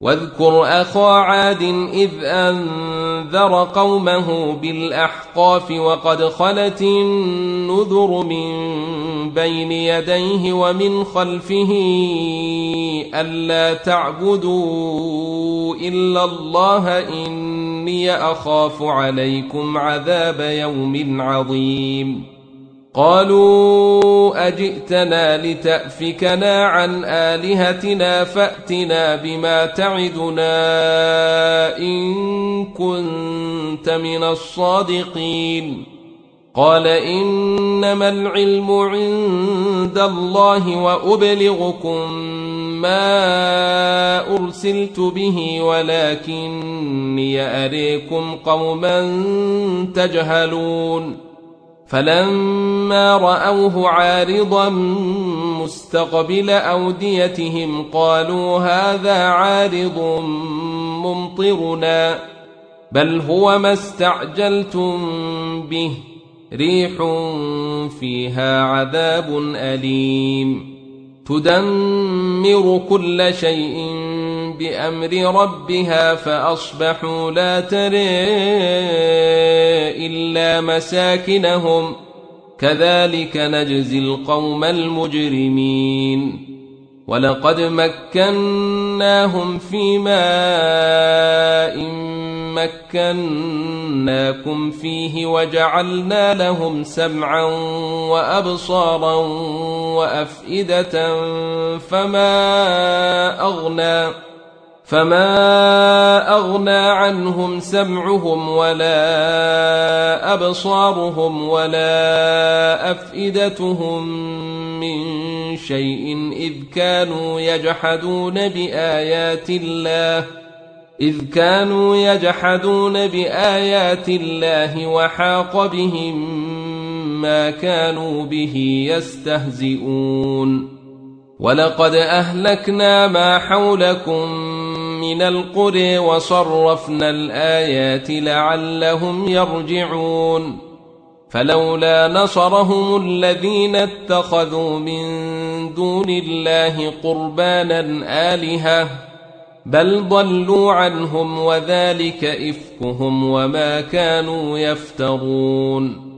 واذكر أخا عاد إذ أنذر قومه بالأحقاف وقد خلت النذر من بين يديه ومن خلفه ألا تعبدوا إلا الله إني أخاف عليكم عذاب يوم عظيم. قالوا أجئتنا لتأفكنا عن آلهتنا فأتنا بما تعدنا إن كنت من الصادقين. قال إنما العلم عند الله وأبلغكم ما أرسلت به ولكني أريكم قوما تجهلون. فلما رأوه عارضا مستقبل أوديتهم قالوا هذا عارض ممطرنا بل هو ما استعجلتم به ريح فيها عذاب أليم تدمر كل شيء بأمر ربها فأصبحوا لا ترى إلا مساكنهم كذلك نجزي القوم المجرمين. ولقد مكناهم في ماء مكناكم فيه وجعلنا لهم سمعا وأبصارا وأفئدة فما أغنى عنهم سمعهم ولا أبصارهم ولا أفئدتهم من شيء إذ كانوا يجحدون بآيات الله وحاق بهم ما كانوا به يستهزئون. ولقد أهلكنا ما حولكم من القرى وصرفنا الآيات لعلهم يرجعون. فلولا نصرهم الذين اتخذوا من دون الله قربانا آلهة بل ضلوا عنهم وذلك إفكهم وما كانوا يفترون.